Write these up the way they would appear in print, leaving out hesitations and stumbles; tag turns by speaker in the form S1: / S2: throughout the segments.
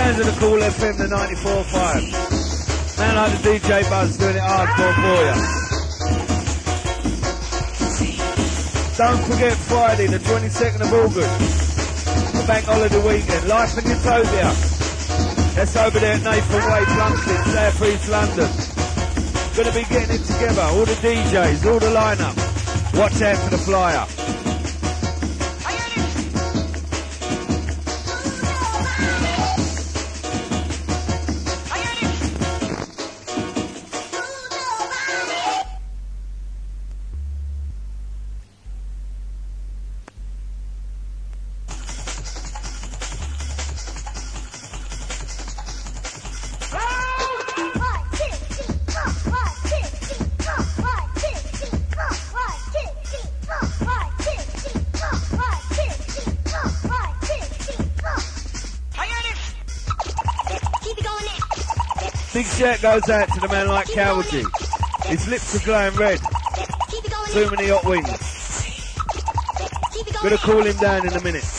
S1: Sounds of the Cool FM, the 94.5. Man like the DJ Buzz doing it hardcore for you. Don't forget Friday, the 22nd of August, the bank holiday weekend. Life in Utopia. That's over there at Nathan Way, Plumstead, South East London. Gonna be getting it together. All the DJs, all the lineup. Watch out for the flyer. Big shout goes out to the man like Cowardly. His lips are glowing red. Too many hot wings. Gonna cool him down in a minute.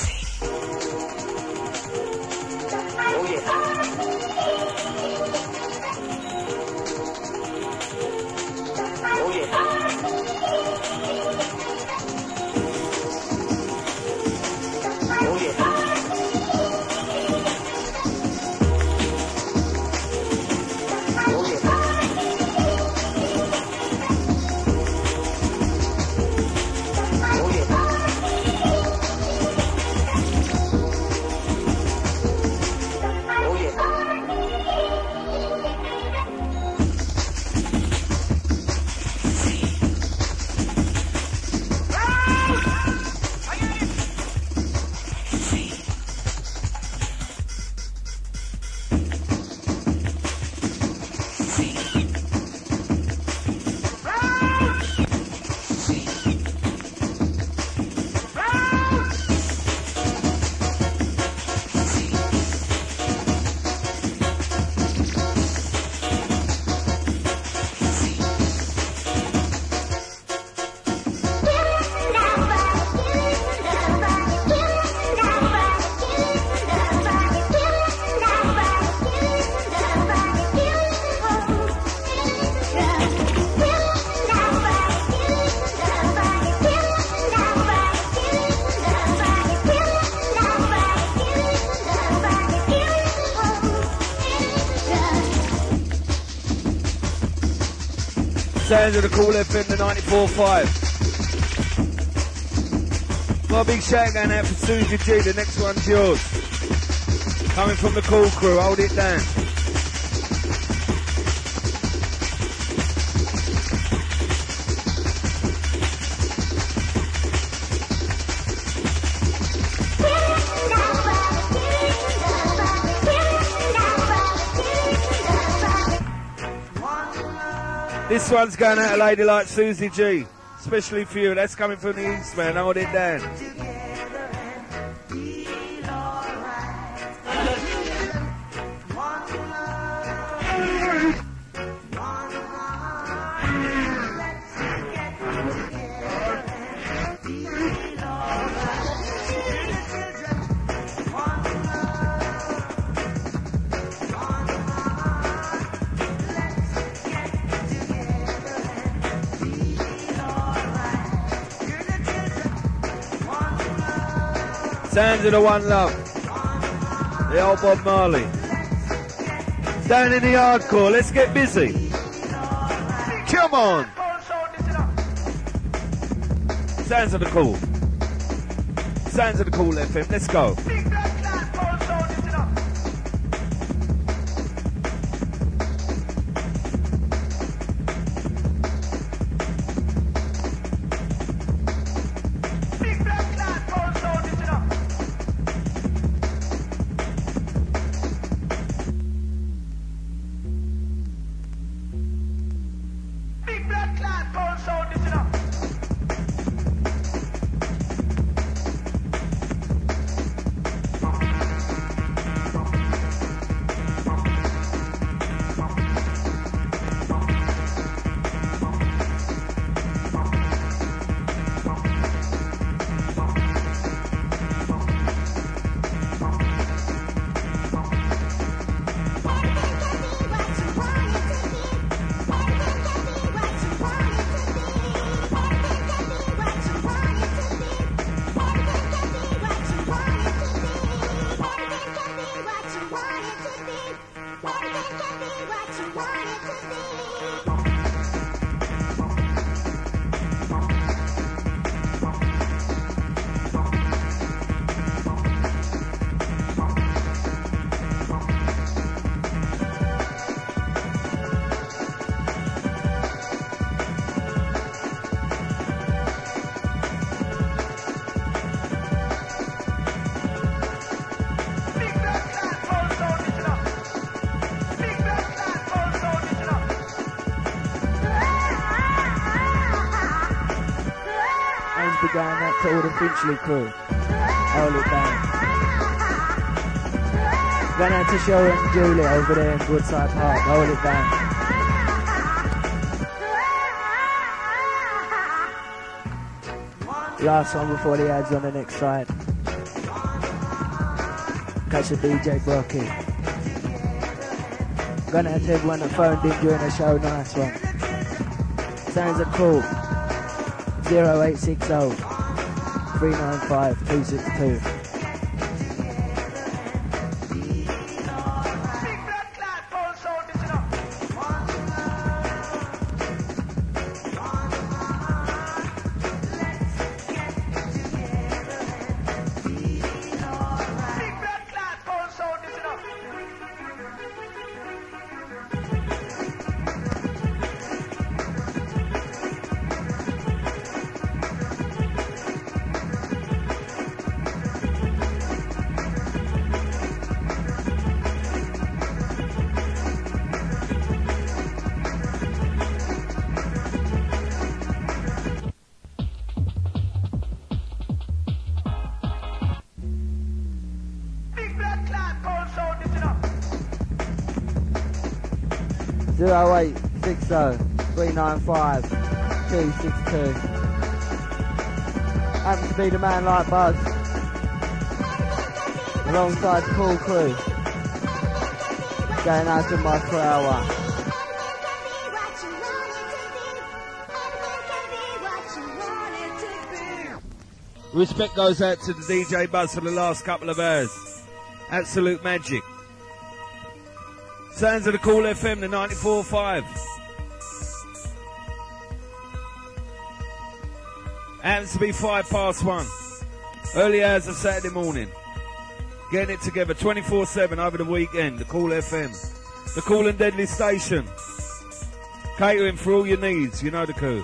S1: Sounds of the Cool FM, the 94.5. Got a big shout going out for Susie G, the next one's yours. Coming from the Cool Crew, hold it down. This one's going out a lady like Susie G, especially for you. That's coming from the East, man. Hold it down. Sounds of the One Love, the old Bob Marley. Down in the hardcore, let's get busy. Come on. Sounds of the Cool. Sounds of the Cool FM, let's go.
S2: Going out to all the Finchley crew. Hold it down. Going out to Cheryl and Julie over there in Woodside Park. Hold it down. Last one before the ads on the next side. Catch the DJ Brocky. Going out to everyone that phoned in during the show. Nice one. Sounds are cool. 0860 395 262. Oh 0860 395 262. Happens to be the man like Buzz alongside the cool crew going out to my per hour.
S1: Respect goes out to the DJ Buzz for the last couple of hours. Absolute magic. Sounds of the Cool FM, the 94.5. Happens to be 1:05. Early hours of Saturday morning. Getting it together 24/7 over the weekend. The Cool FM. The Cool and Deadly Station. Catering for all your needs. You know the coup.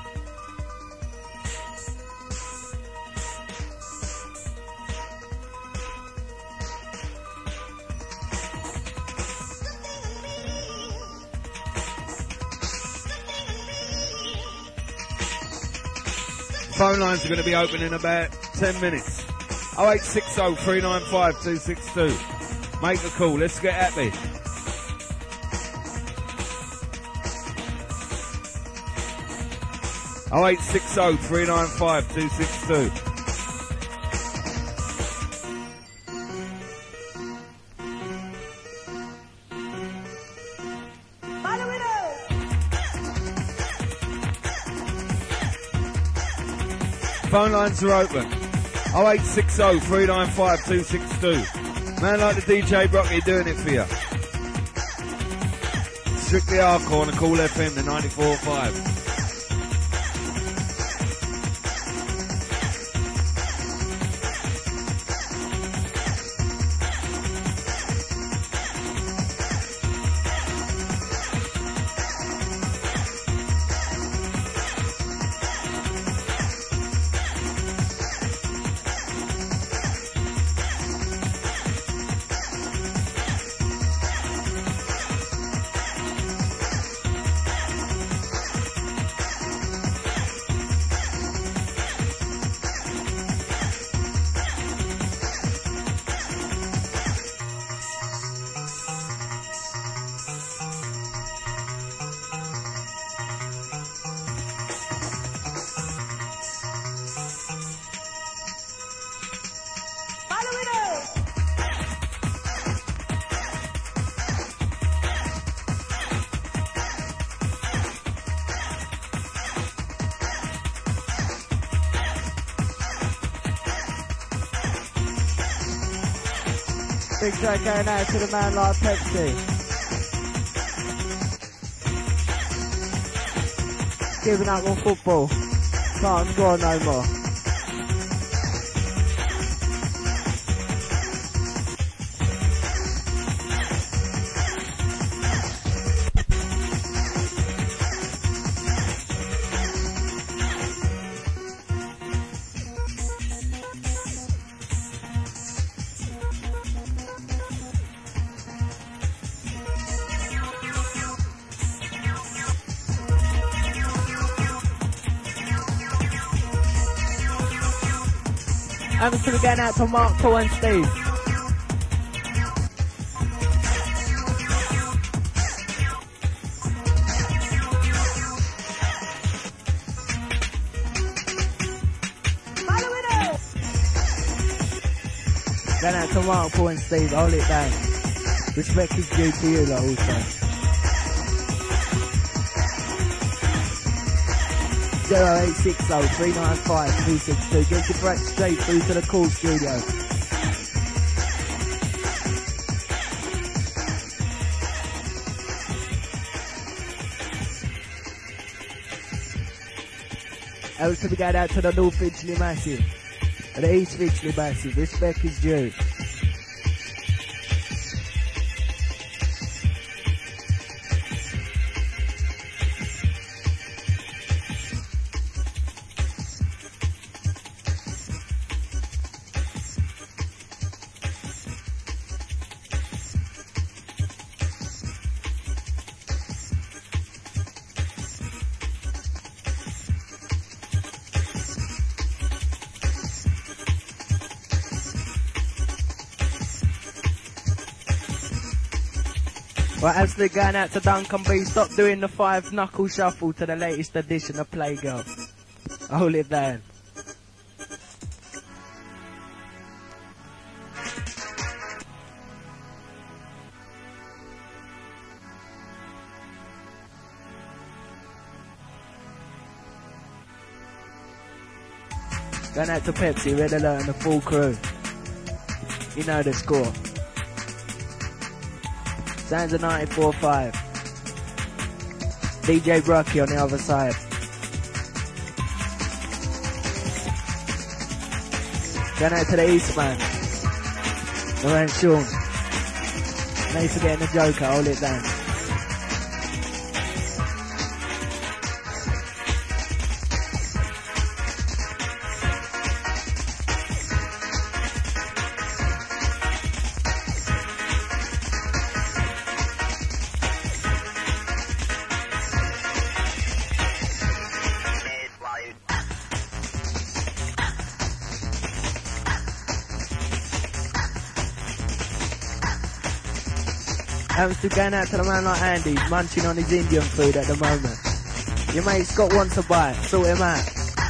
S1: Phone lines are going to be open in about 10 minutes. 0860 395 262. Make a call. Let's get happy. Oh 0860 395 262. Phone lines are open. 0860 395 262. Man like the DJ Brocky doing it for you. Strictly hardcore on the Cool FM, the 94.5.
S2: Big track going out to the man like Pepsi. Giving up on football. Can't score no more. I'm still going out to Mark, Paul and Steve. Going out to Mark, Paul and Steve, hold it down. Respect is due to you lot also. 0860 395 262. Get your break straight through to the call studio. Else to be going out to the North Finchley Massive and the East Finchley Massive. Respect is due. Right, as they're going out to Duncan B, stop doing the 5 knuckle shuffle to the latest edition of Playgirl. Hold it down. Going out to Pepsi, Red Alert and the full crew. You know the score. Sounds of 94.5. DJ Brocky on the other side. Going out to the Eastman. Around Sean. Thanks for getting the joker, hold it down. I'm still going out to the man like Andy, munching on his Indian food at the moment. Your mate's got one to buy, sort him out.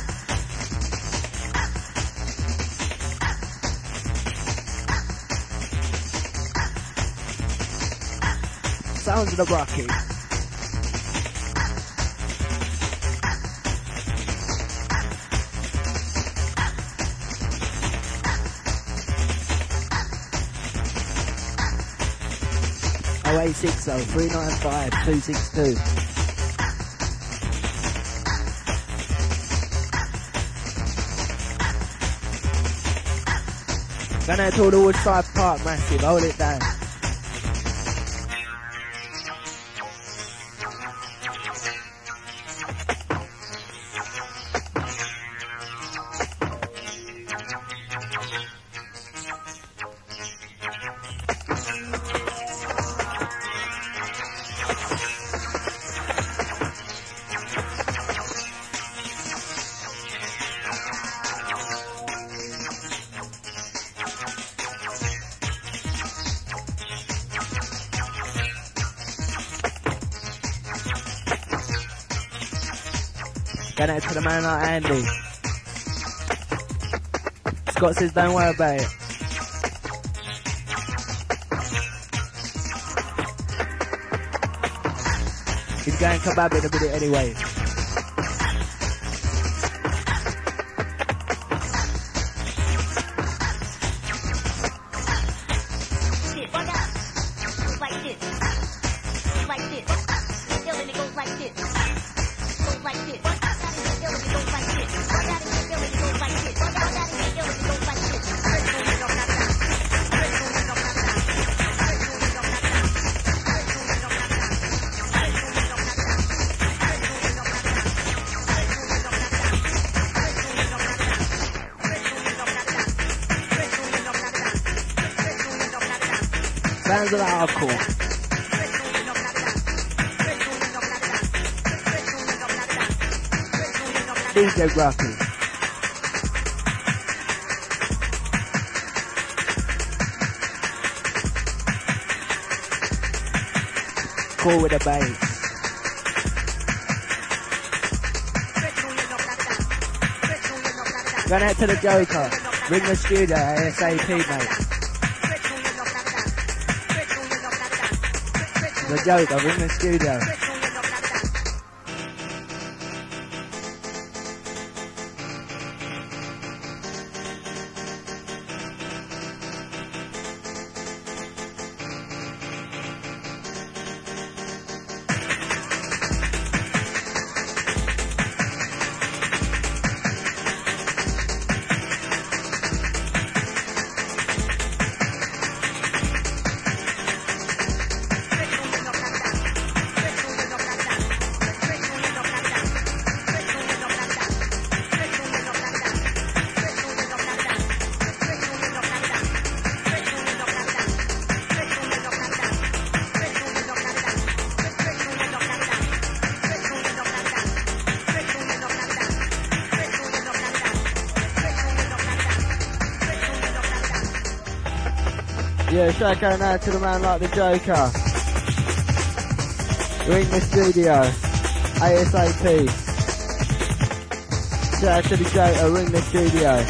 S2: Sounds of the Brocky. Oh, 0860 395 262. Going out to all the Woodside Park Massive, hold it down. Going out to the man like Andy. Scott says don't worry about it. He's going kebab in a minute anyway.
S3: like this. Ill and it goes like this. Goes like this. Ill and it goes like this. Ill and it goes like this. Ill and it goes like this.
S2: Sounds of the hardcore. DJ Gruffy. Cool with the bass. Going out to the Joker. Ring the studio ASAP, mate. The Joker, ring the studio. Yeah, shout going out to the man like the Joker. Ring the studio. ASAP. Shout out to the Joker, ring the studio.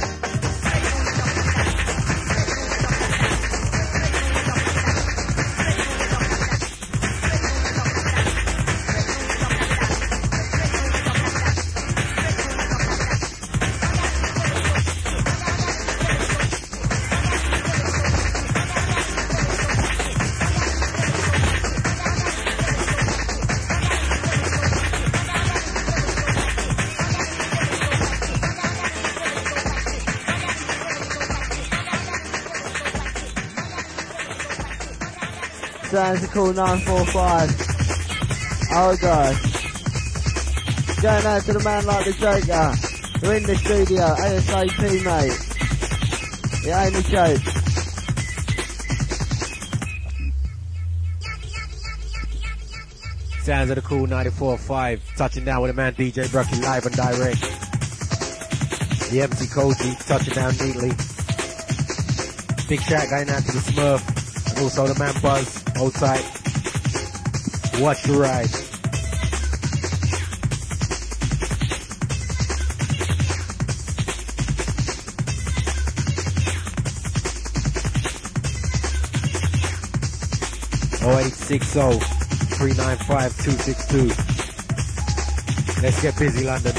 S2: Sounds a call 945. Oh gosh. Going out to the man like the Joker. We're in the studio, ASAP mate. It ain't a joke.
S4: Sounds of the cool 94.5. Touching down with the man DJ Brucky live and direct. The MC Koji touching down neatly. Big shout going out to the Smurf. Also the man Buzz. Hold tight. Watch the ride. Oh 0860 395 262. Let's get busy, London.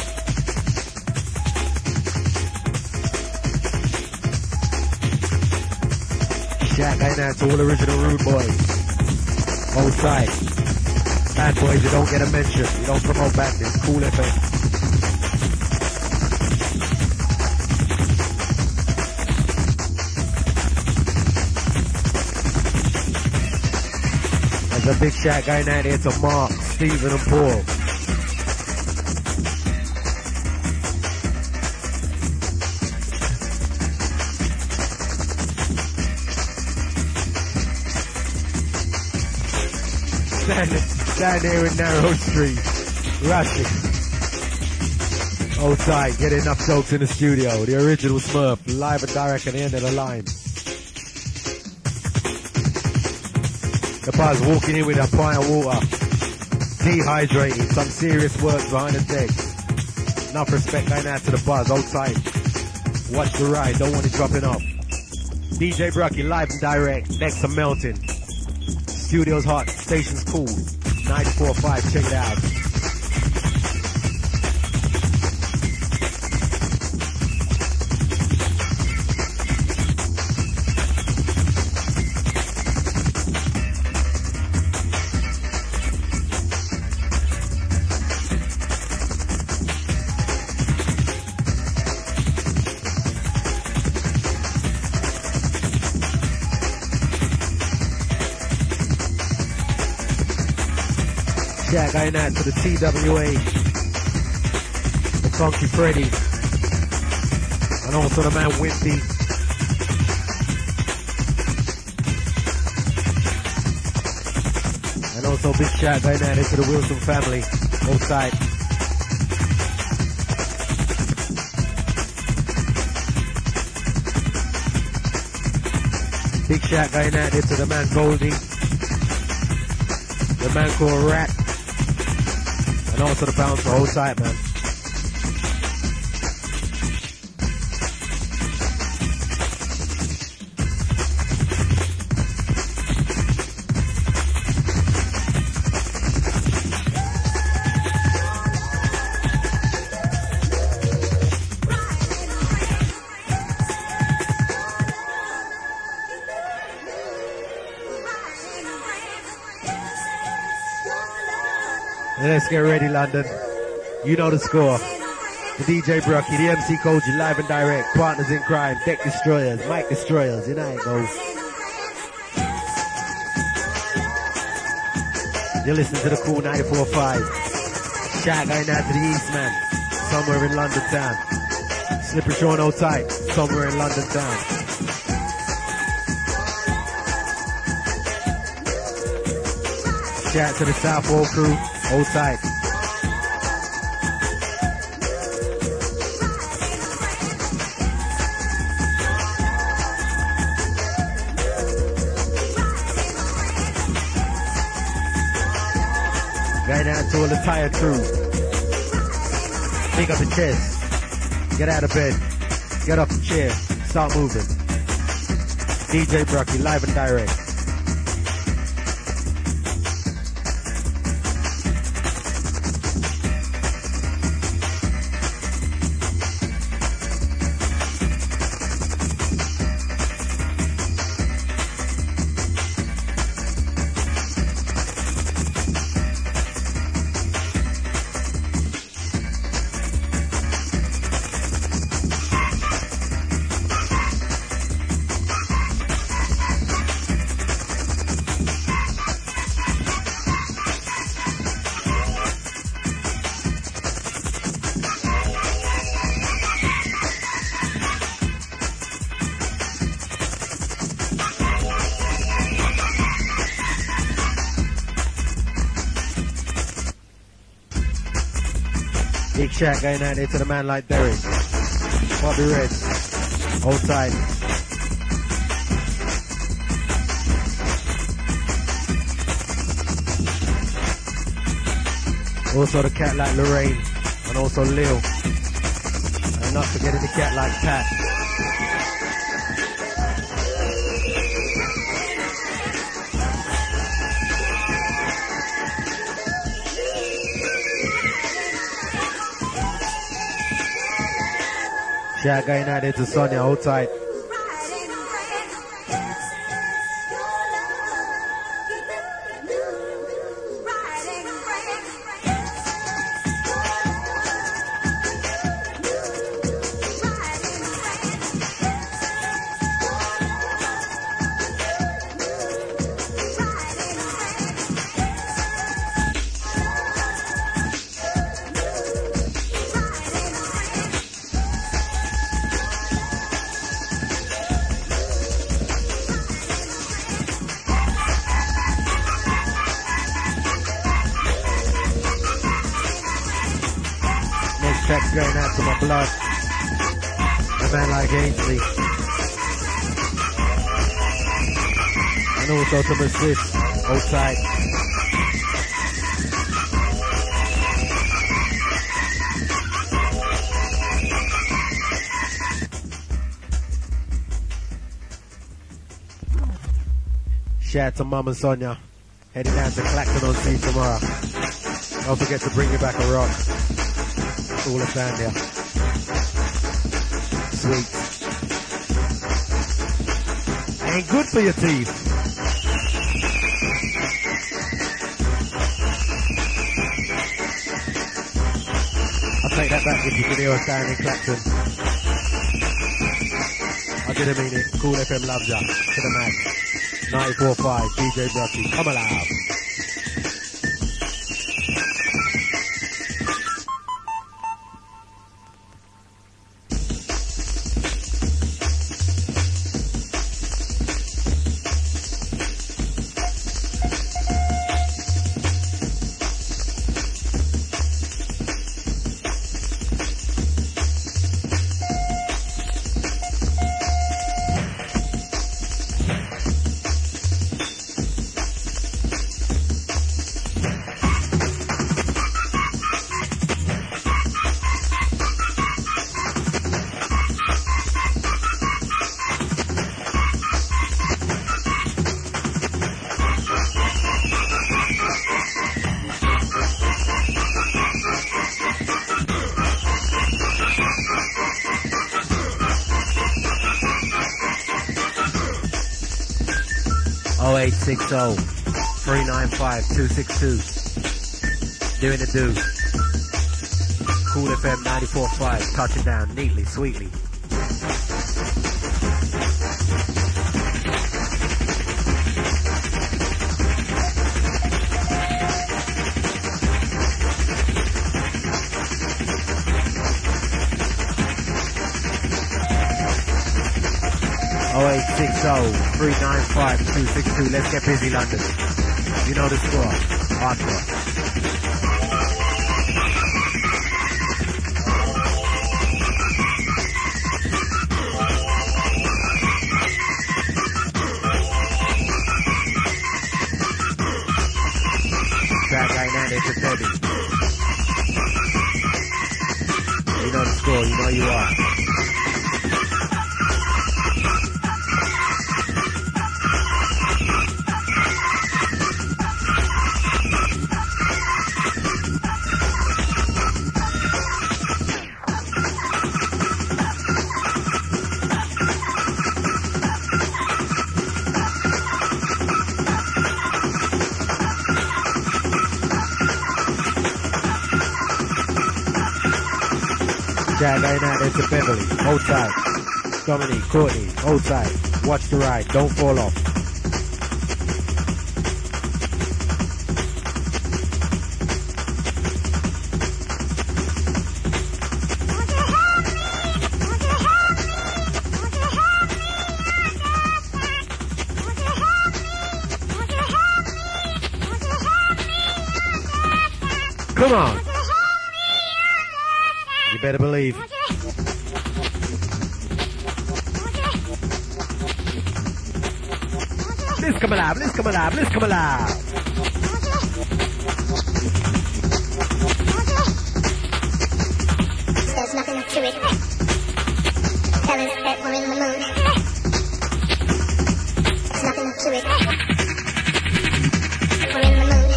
S4: Shout going out to all original rude boys. Hold tight. Bad boys, you don't get a mention. You don't promote badness. Cool FM. There's a big shout going out here to Mark, Stephen and Paul. Down here in Narrow Street, rushing. Hold tight, get enough jokes in the studio. The original Smurf, live and direct at the end of the line. The Buzz walking in with a pint of water, dehydrated, some serious work behind the deck. Enough respect going out to the Buzz, hold tight. Watch the ride, don't want it dropping off. DJ Brucky, live and direct, next to Melton. Studio's hot, station's cool. 94.5, check it out. shout going out to the TWA, the Funky Freddy, and also the man Wimpy. And also big shout going out to the Wilson family, outside. Big shout going out there to the man Goldie, the man called Rat, and also the bouncer, whole side, man. Let's get ready, London. You know the score. The DJ Brocky, the MC Koji, live and direct. Partners in crime, Deck Destroyers, Mic Destroyers. You know how it goes. You're listening to the Cool 94.5. Shout going out to the East, man. Somewhere in London town. Slippery Sean hold tight. Somewhere in London town. Shout to the Southall crew. Hold tight. Going out to all the tire crew. Pick up the chest. Get out of bed. Get off the chair. Start moving. DJ Brocky, live and direct. Big shout going out there to the man like Derek. Bobby Red. Hold tight. Also the cat like Lorraine. And also Lil. And not forgetting the cat like Pat. Shout going out there to Sonia, hold tight. Track's going out to my blood. A man like Ainsley. And also to my sis, outside. Shout out to Mum and Sonia. Heading down to Clacton on Sea tomorrow. Don't forget to bring you back a rock. All the family. Sweet. Ain't good for your teeth. I'll take that back if you can hear us down in Clacton. I didn't mean it. Cool FM loves ya. To the max. 94.5 DJ Brocky. Come alive. 0860 395 262. Doing the do. Cool FM 94.5, touching down neatly, sweetly. Oh 0860 395 262. Let's get busy, London. You know the score. Hardcore. It's a Debbie. You know the score, you know you are. Jag, going out there to Beverly. Hold tight. Dominique, Courtney, hold tight. Watch the ride. Don't fall off. Come on. You better believe. Let's come alive, let's come alive, let's come alive.
S3: There's nothing to it. Tell us that we're in the mood. There's nothing to it. We're in the mood.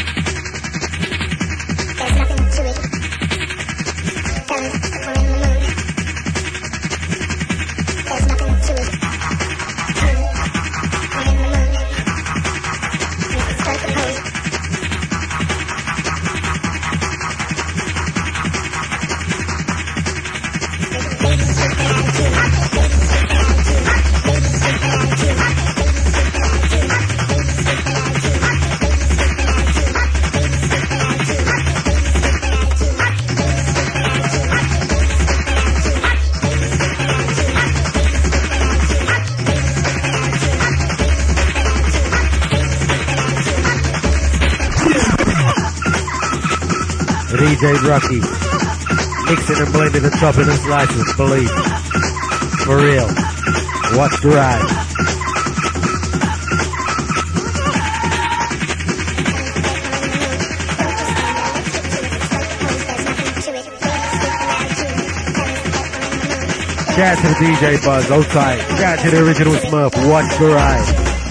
S3: There's nothing to it. Tell us that we're in the mood. There's nothing to it. We're in the mood. Let's start the pose.
S4: DJ Rocky, mixing and blending and chopping and slicing, believe. For real. Watch the ride. Shout out to the DJ Buzz, hold tight. Shout out to the original Smurf, watch the ride.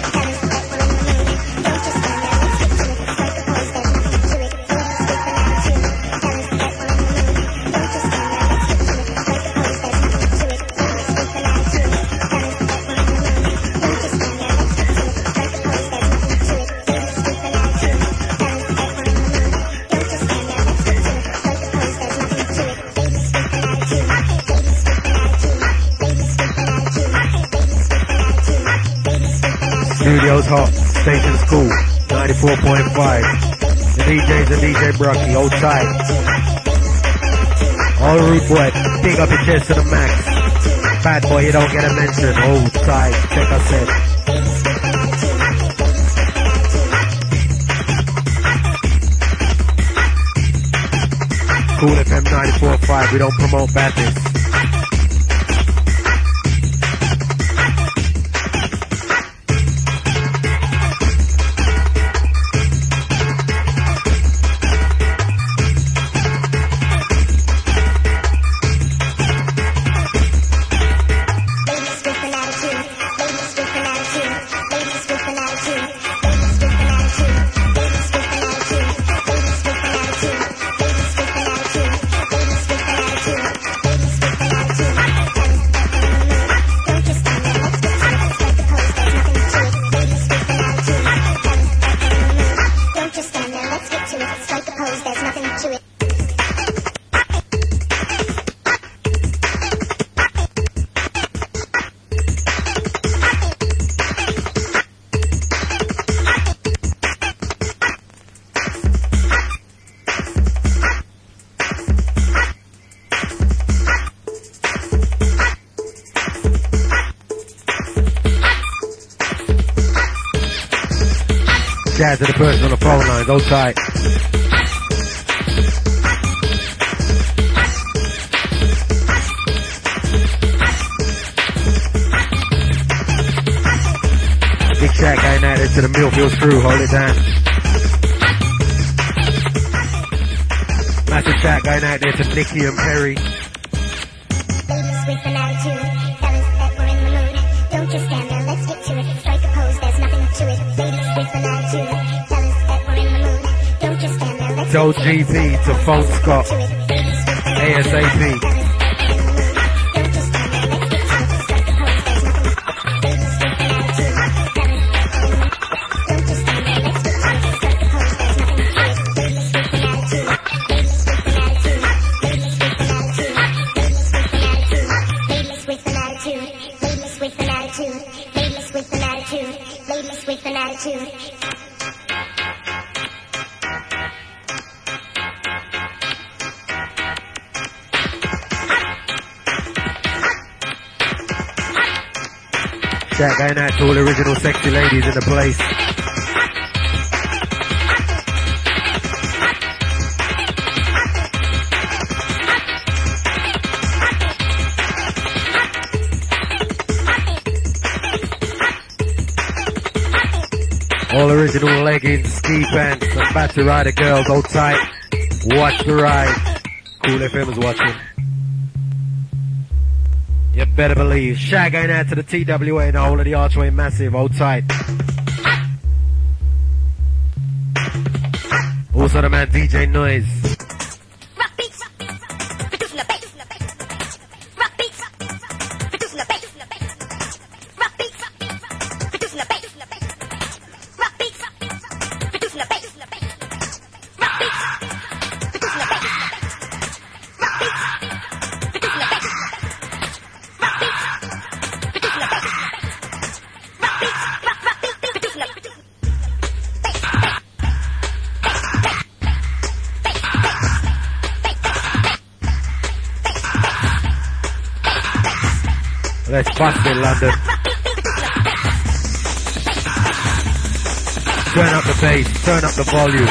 S4: Studios hot, station's cool, 94.5. The DJ's and DJ Brocky, hold tight. All rude boy, big up your chest to the max. Bad boy, you don't get a mention, hold tight, check us in. Cool FM 94.5, we don't promote badness. out to the person on the phone lines. Hold tight. Big shout going out there to the Millfield crew. Hold it down. Massive shout going out there to Nikki and Perry.
S3: Ladies with an attitude, fellas that were in the mood. Don't just stand there, let's get to it. Strike a pose, there's nothing to it. Ladies with an attitude, fellas that were in the mood. Don't just stand there, let's
S4: Tell
S3: get to it.
S4: GP to phone Scott.
S3: Ladies with an
S4: ASAP.
S3: attitude, fellas that were in the mood. Don't just stand there, let's get to it. Strike a pose, there's nothing. Ladies with an attitude, fellas that were in the mood. Don't just stand there, let's get to it. Strike a pose, there's nothing to it. Ladies with an attitude, ladies with an attitude, ladies with an attitude, ladies with an attitude, ladies with an attitude, ladies with an attitude, ladies with an attitude.
S4: Shout going out to all the original sexy ladies in the place. All original leggings, ski pants, and battery rider girls, hold tight. Watch the ride. Cool FM is watching. You better believe. Shout going out to the TWA and the whole of the Archway Massive, hold tight. Also the man DJ Noise.
S3: Rock beats, producing the bass. Rock beats, producing the bass. Rock beats, producing the bass. Rock beats, producing the bass. Rock beats, producing the bass. Rock beats, producing the bass. Rock beats, producing the bass. Rock beats, producing the bass. Rock beats, producing the bass.
S4: Let's bust it, London. Turn up the bass, turn up the volume.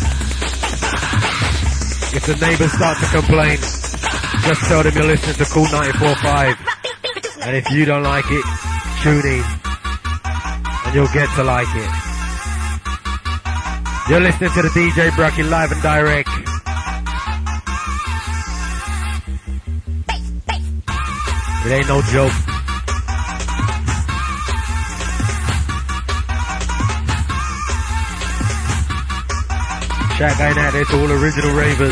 S4: If the neighbors start to complain, just tell them you're listening to Cool 94.5. And if you don't like it, tune in. And you'll get to like it. You're listening to the DJ Brucky live and direct. It ain't no joke. Shout going out there to all original ravers.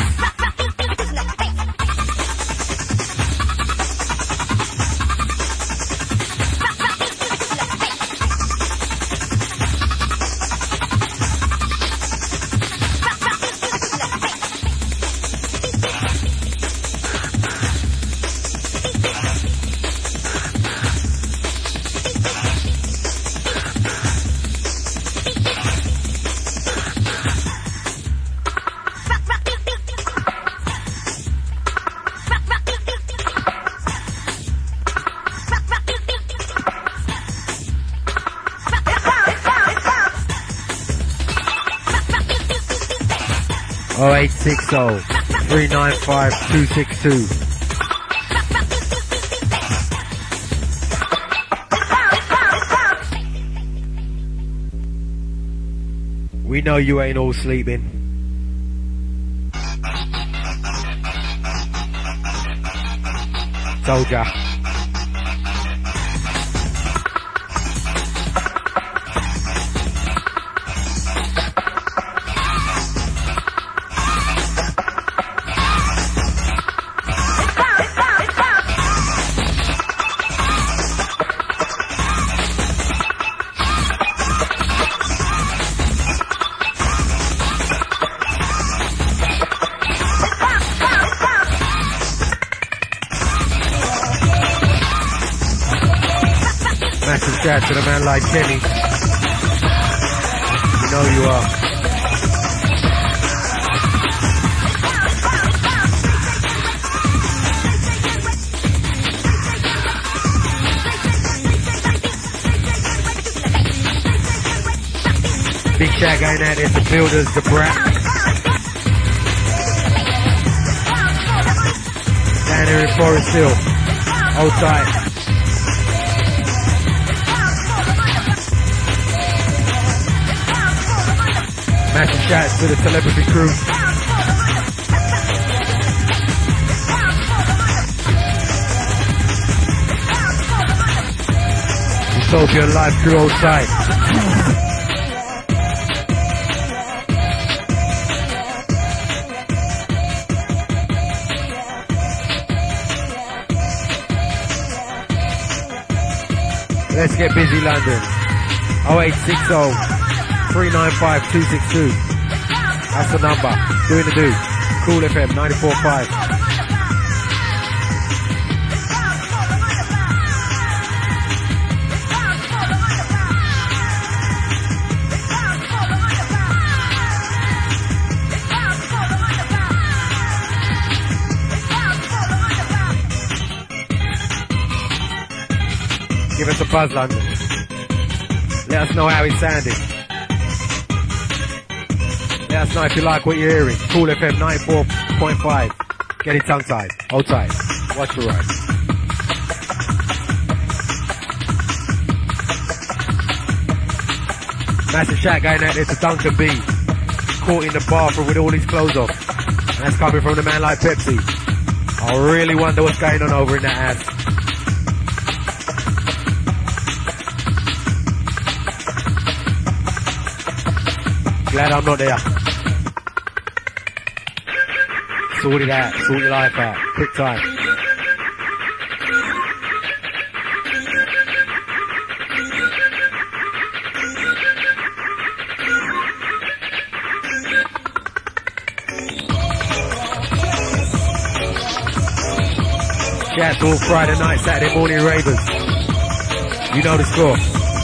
S4: Oh 0860 395 262. We know you ain't all sleeping. Told ya. Massive shout to the man like Kenny. You know you are. Big shout going out there to Builders, the Brat. Down here in Forest Hill. Hold tight. Massive shouts to the celebrity crew. Utopia Live crew outside. Let's get busy, London. 0860 395 262. That's the number. Doing the do. Cool FM 94.5. Give us a buzz, London. Let us know how it's sounding. Let us know if you like what you're hearing. Cool FM 94.5. Get it tongue tied. Hold tight. Watch the ride. Massive shout going out there to Duncan B. Caught in the bathroom with all his clothes off. And that's coming from the man like Pepsi. I really wonder what's going on over in that ass. Glad I'm not there. Sort it out. Sort your life out. Quick time. Shout to all Friday night, Saturday morning ravers. You know the score.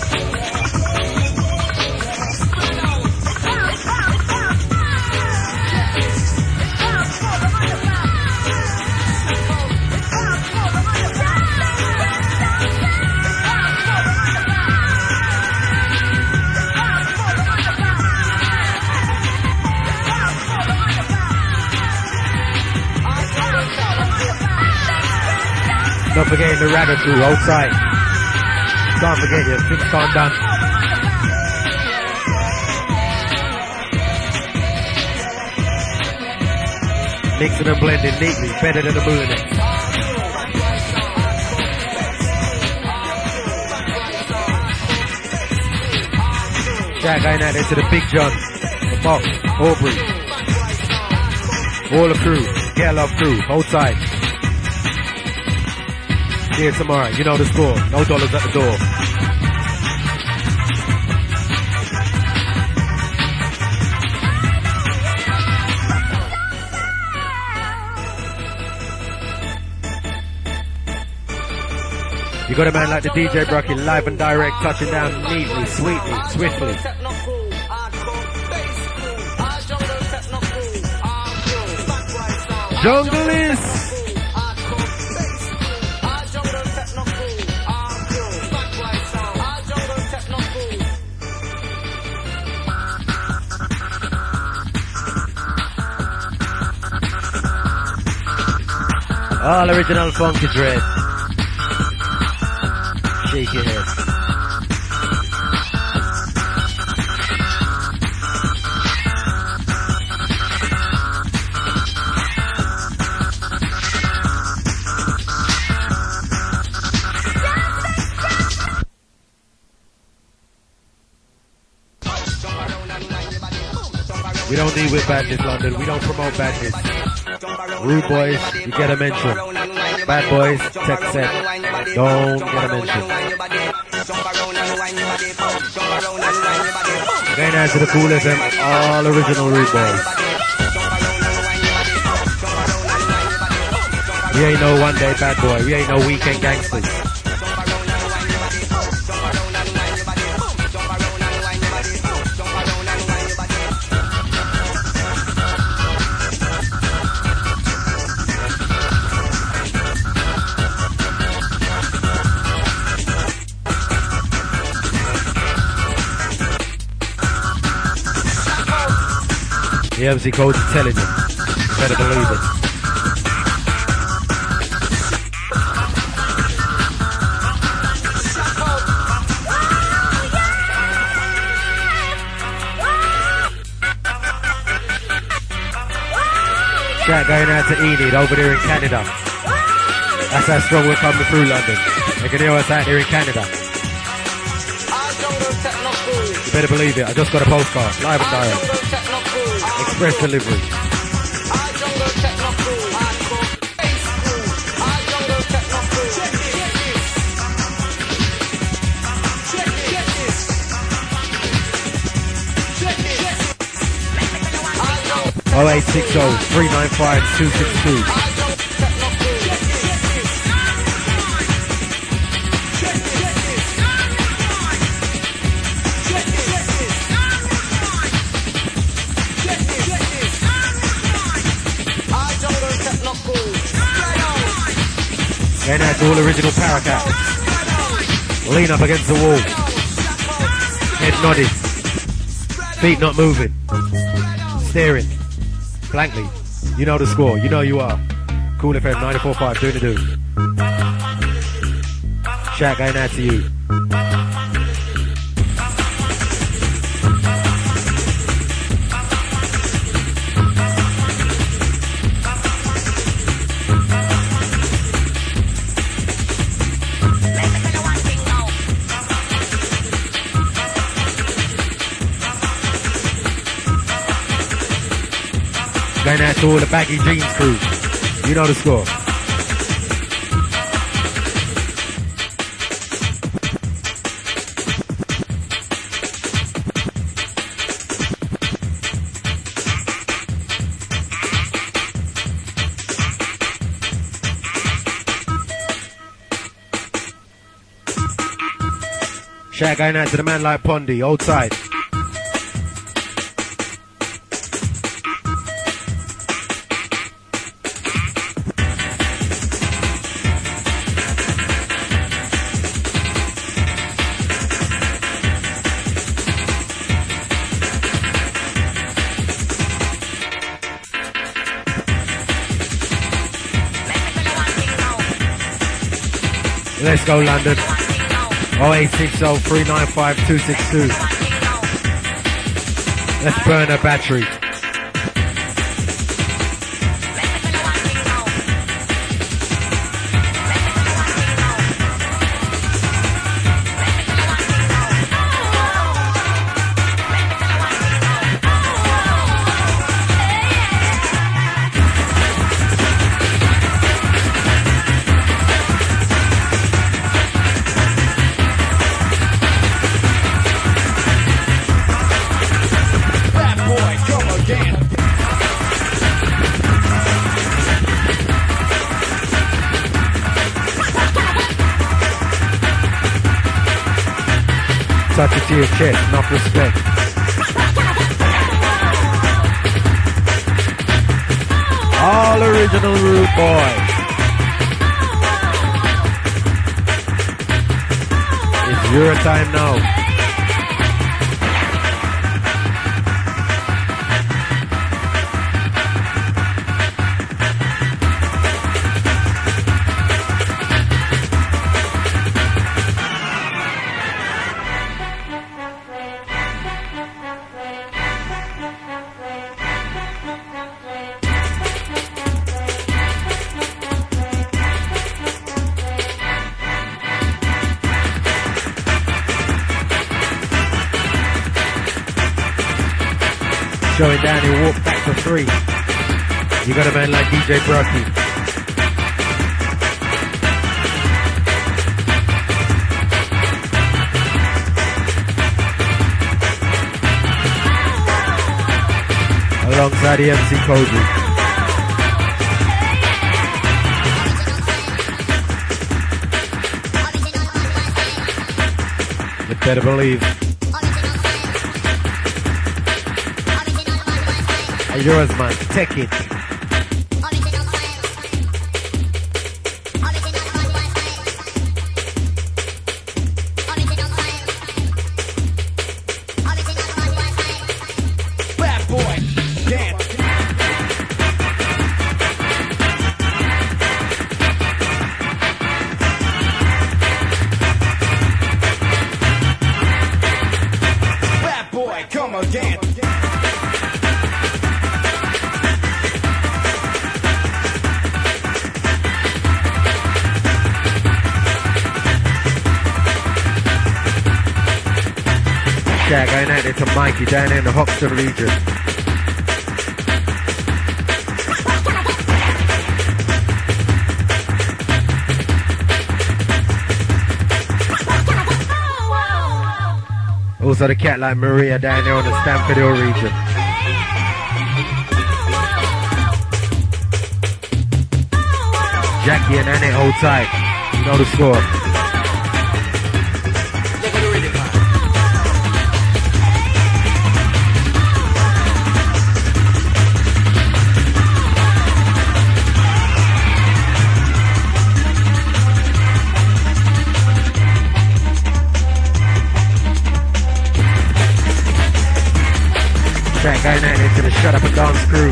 S4: Not forgetting the Ragga crew outside. Can't forget you, things calm down. Mixing and blending neatly, better than the Moulinex. Shout going out there to the Big John, the Box, Aubrey, all the crew, Get Love crew, outside. See you tomorrow. You know the score. No dollars at the door. You got a man like the DJ Brocky, live and direct, touching down neatly, sweetly, swiftly. Junglist! All original funky dread. Shake your head. We don't deal with badness, London. We don't promote badness. Rude boys, you get a mention. Bad boys, text set. Don't get a mention. Going out to the Cool FM, all original rude boys. We ain't no one day bad boy. We ain't no weekend gangsters. The MC code's intelligent. Better believe it. Shout going out to Enid over there in Canada. That's how strong we're coming through London. You can hear us out there in Canada. You better believe it. I just got a postcard, live and direct. Express delivery. Oh 0860 395 262. Going out to all original Paracats. Lean up against the wall. Head nodded. Feet not moving. Staring. Blankly. You know the score. You know you are. Cool FM 94.5 doing the do. Shout going out to you. Going out to all the baggy jeans crew. You know the score. Shout going out to the man like Pondy, old side. Let's go London. 0860 395 262. Let's burn a battery. Touch it to your chest, enough respect. All original rude boys. It's your time now. Going down, he'll walk back for 3. You got a man like DJ Brokey. Alongside the MC Kozu. You better believe. Yours, man. Take it. Bad boy, dance. there to Mikey down there in the Hoxton region. Also the cat like Maria down there on the Stamford Hill region. Jackie and Annie hold tight. You know the score. Track going out into the Shut Up and Dance crew.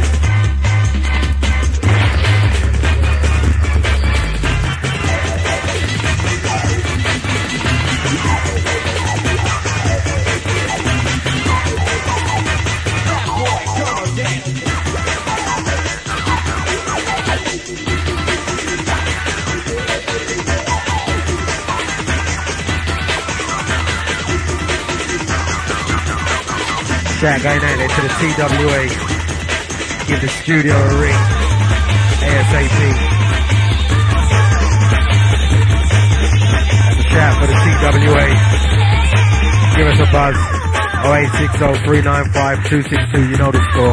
S4: Track going out there to the TWA. Give the studio a ring. ASAP. That's a shout for the TWA. Give us a buzz. 0860-395-262. You know the score.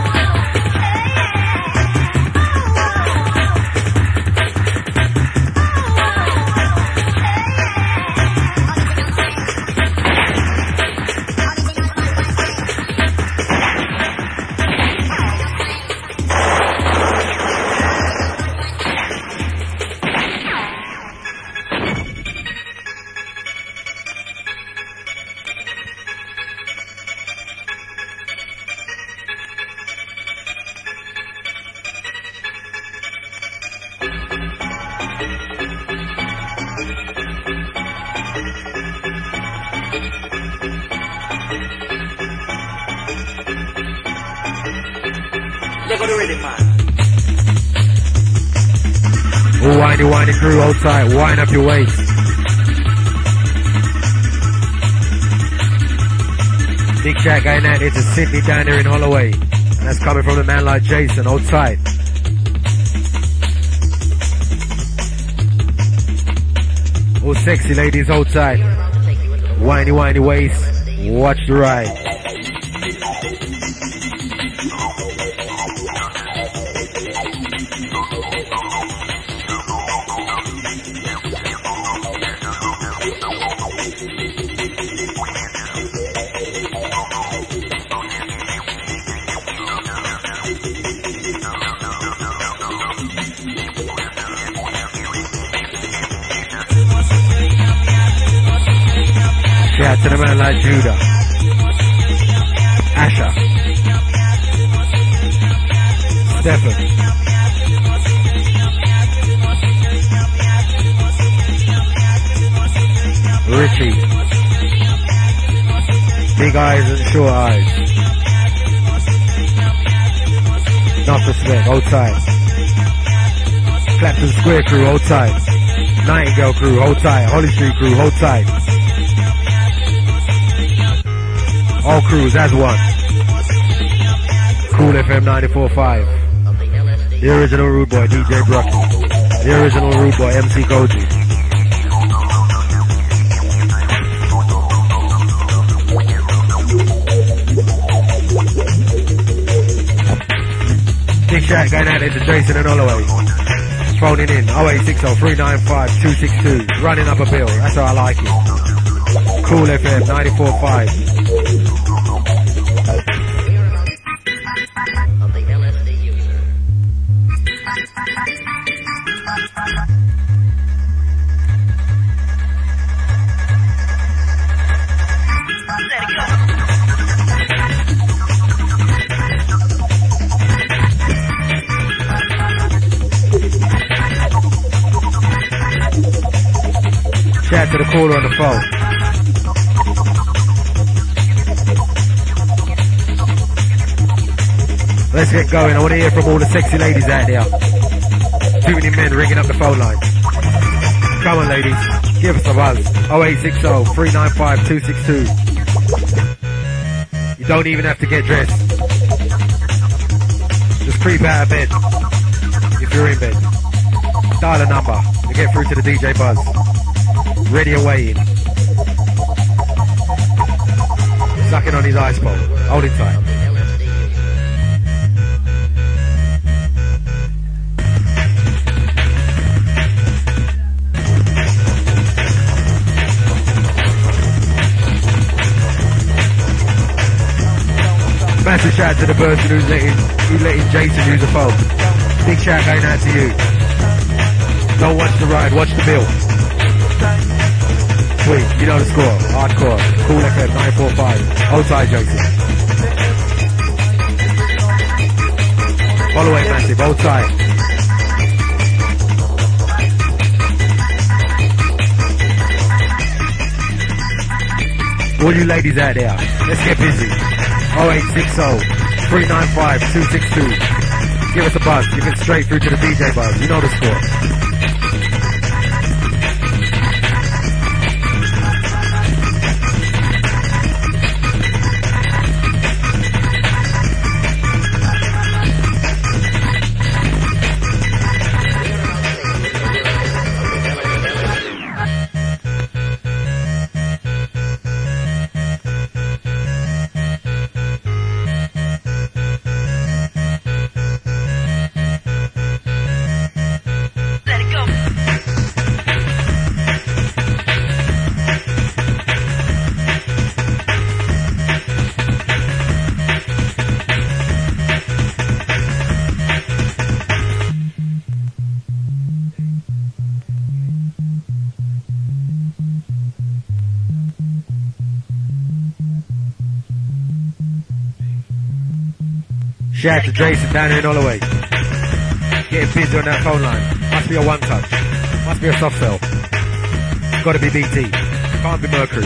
S4: Whiny crew, hold tight, wind up your waist. Big shout going out there to Sydney down there in Holloway. And that's coming from a man like Jason, hold tight. All sexy ladies, hold tight. Whiny waist, watch the ride. Shout to the man like Judah, Asher, Stephen, Richie, big eyes and short eyes. Enough respect, hold tight. Clapton Square crew, hold tight. Nightingale crew, hold tight. Holly Street crew, hold tight. All crews as one. Cool FM 94.5. The original Rude Boy, DJ Brocky. The original Rude Boy, MC Koji. Big shout going out into Jason and Holloway. Phoning in 0860-395-262. Running up a bill, that's how I like it. Cool FM 94.5. Shout to the caller on the phone. Let's get going. I want to hear from all the sexy ladies out there. Too many men ringing up the phone line. Come on, ladies. Give us a buzz. 0860-395-262. Don't even have to get dressed. Just creep out of bed. If you're in bed. Dial a number to get through to the DJ Buzz. Ready or waiting. Sucking on his ice bowl. Hold it tight. Massive shout out to the person who's letting Jason use the phone. Big shout going out to you. Don't watch the ride, watch the bill. Sweet, you know the score. Hardcore. Cool FM 945. Hold tight, Jason. Follow it, Massive. Hold tight. All you ladies out there, let's get busy. 0860-395-262. Give us a buzz. You get straight through to the DJ Buzz. You know the score. Shout out to Jason down here in Holloway. Getting busy on that phone line. Must be a one touch. Must be a soft cell. Gotta be BT. Can't be Mercury.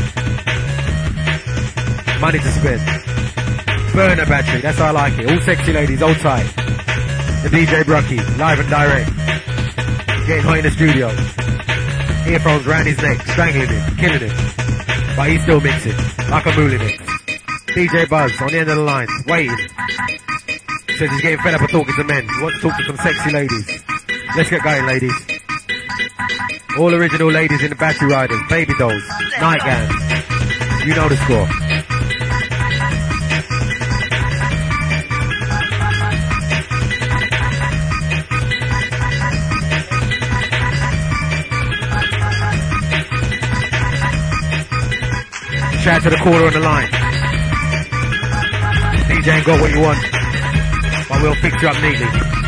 S4: Money to spend. Burner battery, that's how I like it. All sexy ladies, hold tight. The DJ Brucky, live and direct. Getting hot in the studio. Earphones round his neck, strangling him, killing him. But he's still mixing, like a mooly mix. DJ Buzz on the end of the line, waiting. Says he's getting fed up of talking to men. He wants to talk to some sexy ladies. Let's get going, ladies. All original ladies in the battery riders, baby dolls, nightgowns. You know the score. Shout out to the caller on the line. DJ ain't got what you want, but we'll fix you up neatly.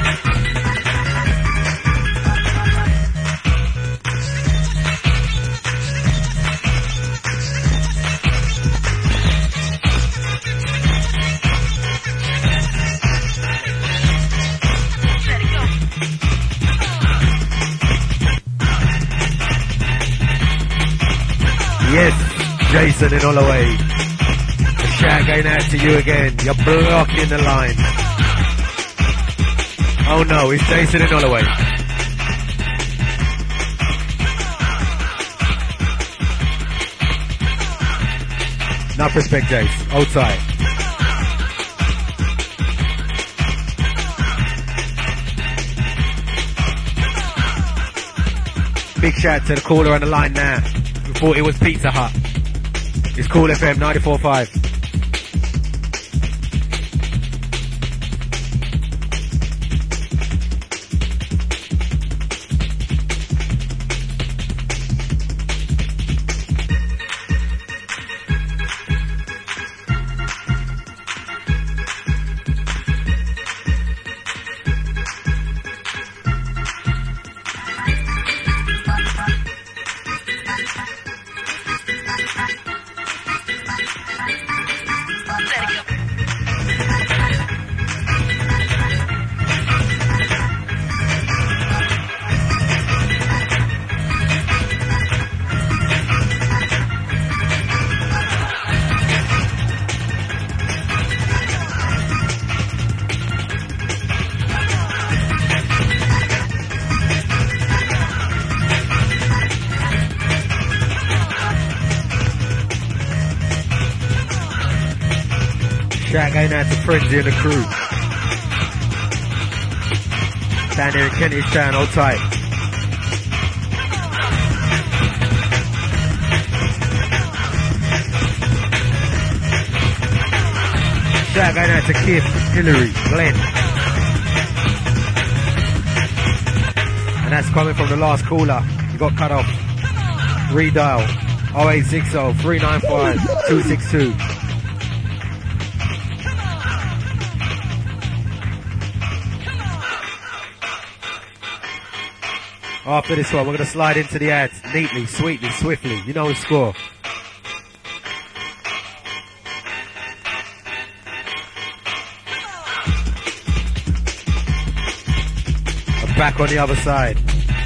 S4: Yes, Jason in Holloway. The shout going out to you again. You're blocking the line. Oh no, it's Jason in Holloway. Enough respect, Jace. Hold tight. Big shout out to the caller on the line now. We thought it was Pizza Hut. It's Cool FM 94.5. Shout going out to Frenzy and the crew. Down here in Kentish Town, hold tight. Shout going out to Kip, Hillary, Glenn. And that's coming from the last caller. You got cut off. Redial 0860 395 262. After this one, we're going to slide into the ads neatly, sweetly, swiftly. You know the score. I'm back on the other side.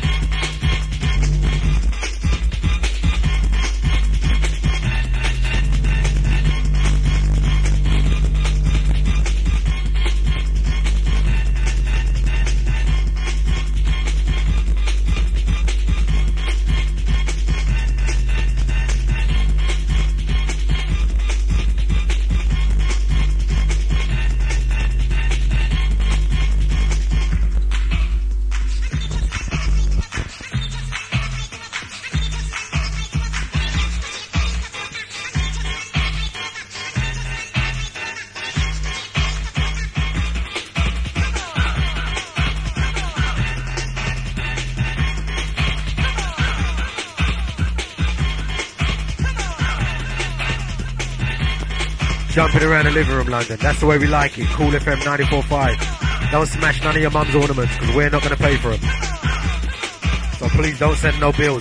S4: Jumping around the living room, London. That's the way we like it. Cool FM 94.5. Don't smash none of your mum's ornaments, because we're not going to pay for them. So please don't send no bills.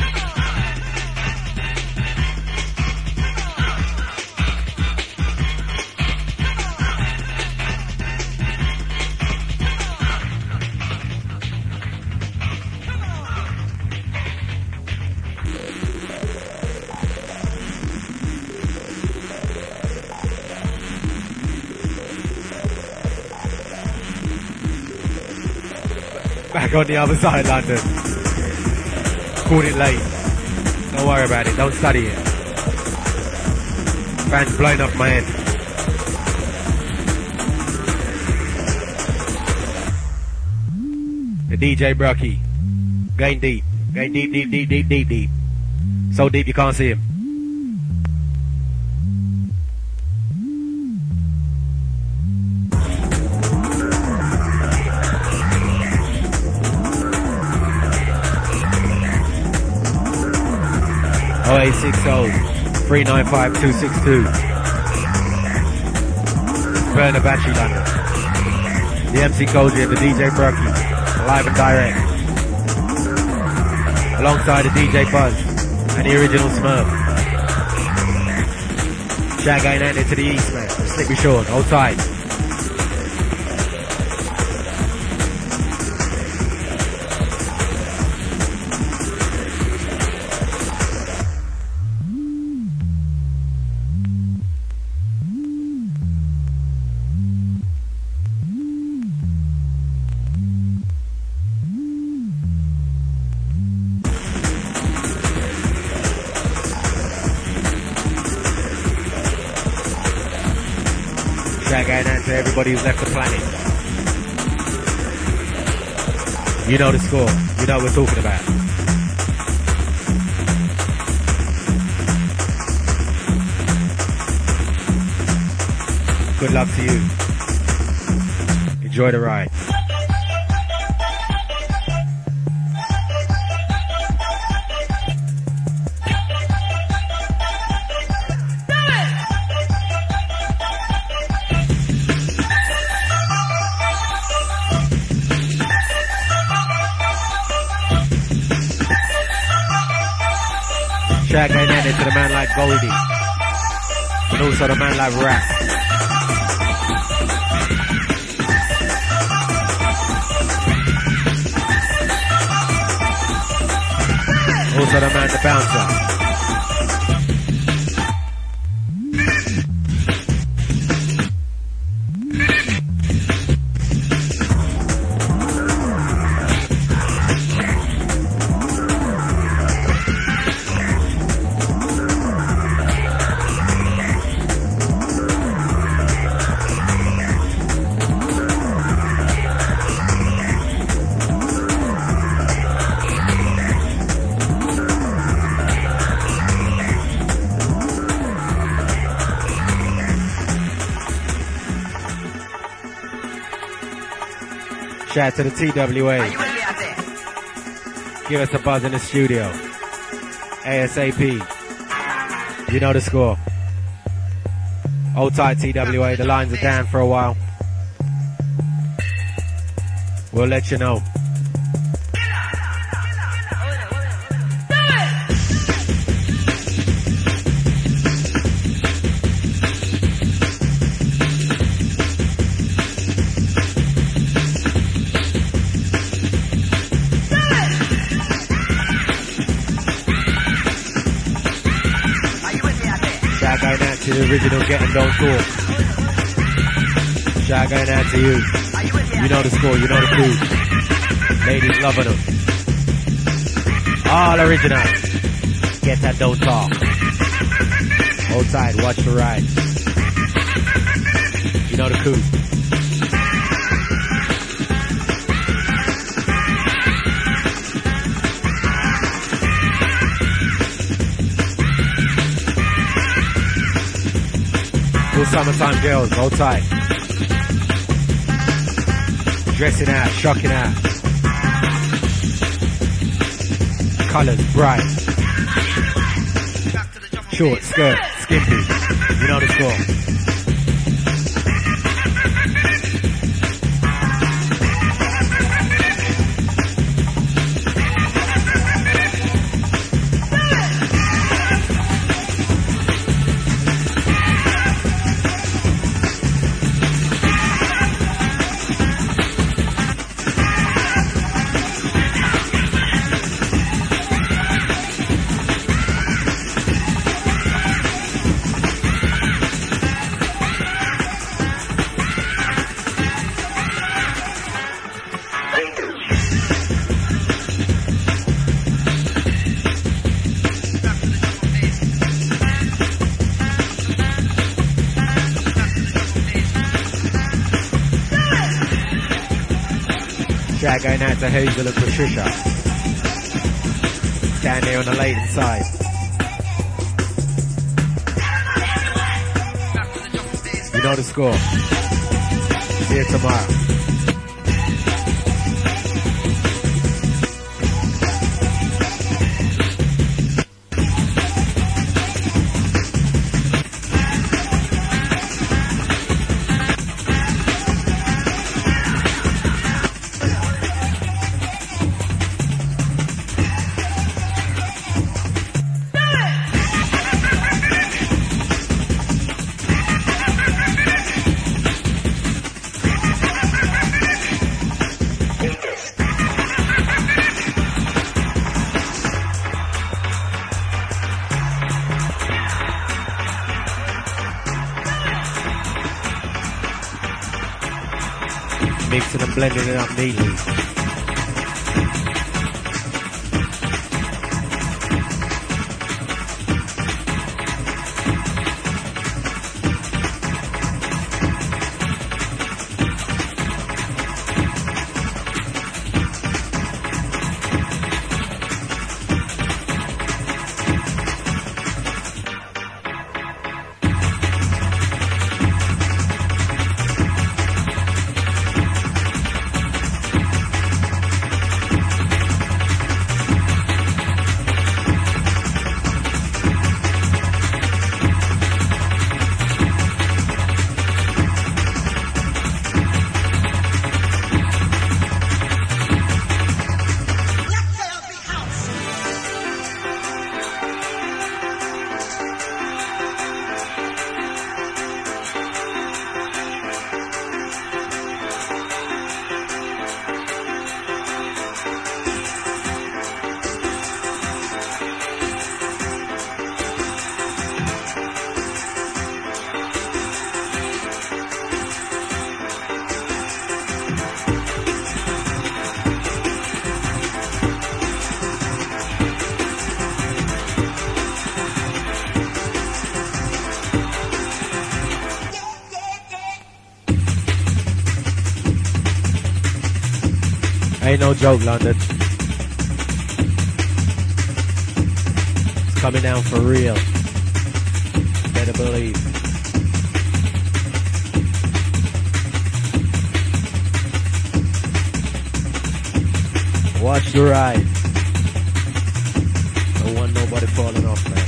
S4: Back on the other side, London. Called it late. Don't worry about it. Don't study it. Fans blowing off my head. The DJ Brucky. Going deep. Going deep, deep, deep, deep, deep, deep. So deep you can't see him. Oh, 0860 395 262. Burner Battery, London. The MC Koji and the DJ Brucky, live and direct. Alongside the DJ Buzz and the original Smurf. Shout going out into the east, man. Slippy Sean, hold tight. Going out to everybody who's left the planet. You know the score. You know what we're talking about. Good luck to you. Enjoy the ride. Shout going out to the man like Goldie. And also the man like Rap. Also the man the Bouncer. Shout out to the TWA. Give us a buzz in the studio. ASAP. You know the score. Hold tight, TWA. The lines are down for a while. We'll let you know. The original Get and Don't Talk. Shout going out to you. You know the score, you know the crew. Ladies loving them. All original. Get and Don't Talk. Hold tight, watch the ride. You know the crew. Summertime girls, hold tight. Dressing out, shocking out. Colours bright. Short skirt, skimpy. You know the score. Shout going out to Hazel and Patricia. Down there on the Leighton side. You know the score. See you tomorrow. Mixing and blending it up neatly. Ain't no joke, London. It's coming down for real. Better believe. Watch the ride. Don't want nobody falling off, man.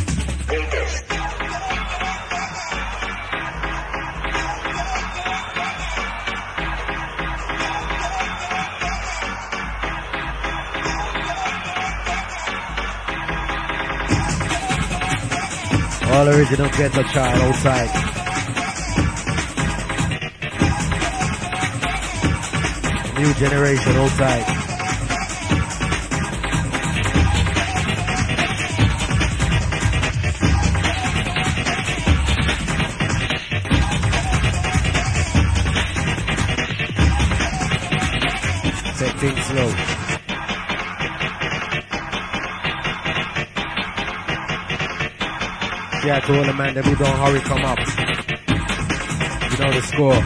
S4: All original ghetto child outside. New generation outside. Take things slow. Yeah, to all the man that who don't hurry come up. You know the score.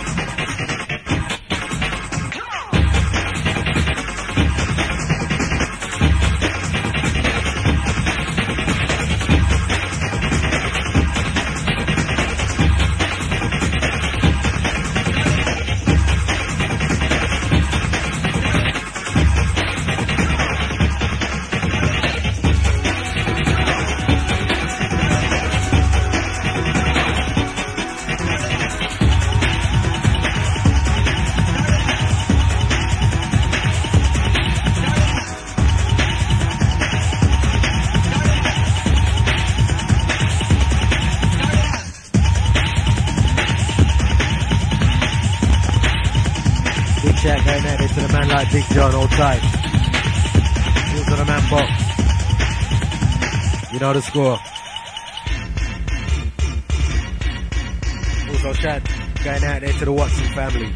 S4: Big John all tight. Heels on the man box. You know the score. Also Chad going out there to the Watson family.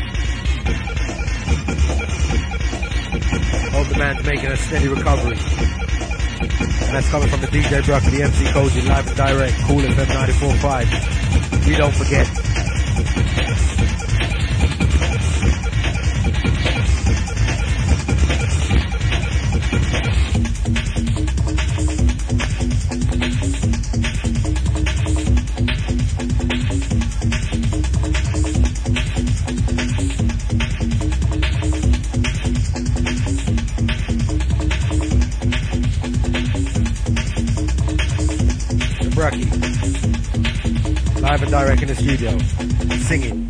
S4: Hope the man's making a steady recovery. And that's coming from the DJ Brock and the MC Koji live and direct. Cool FM 94.5. We don't forget. Direct in the studio, singing.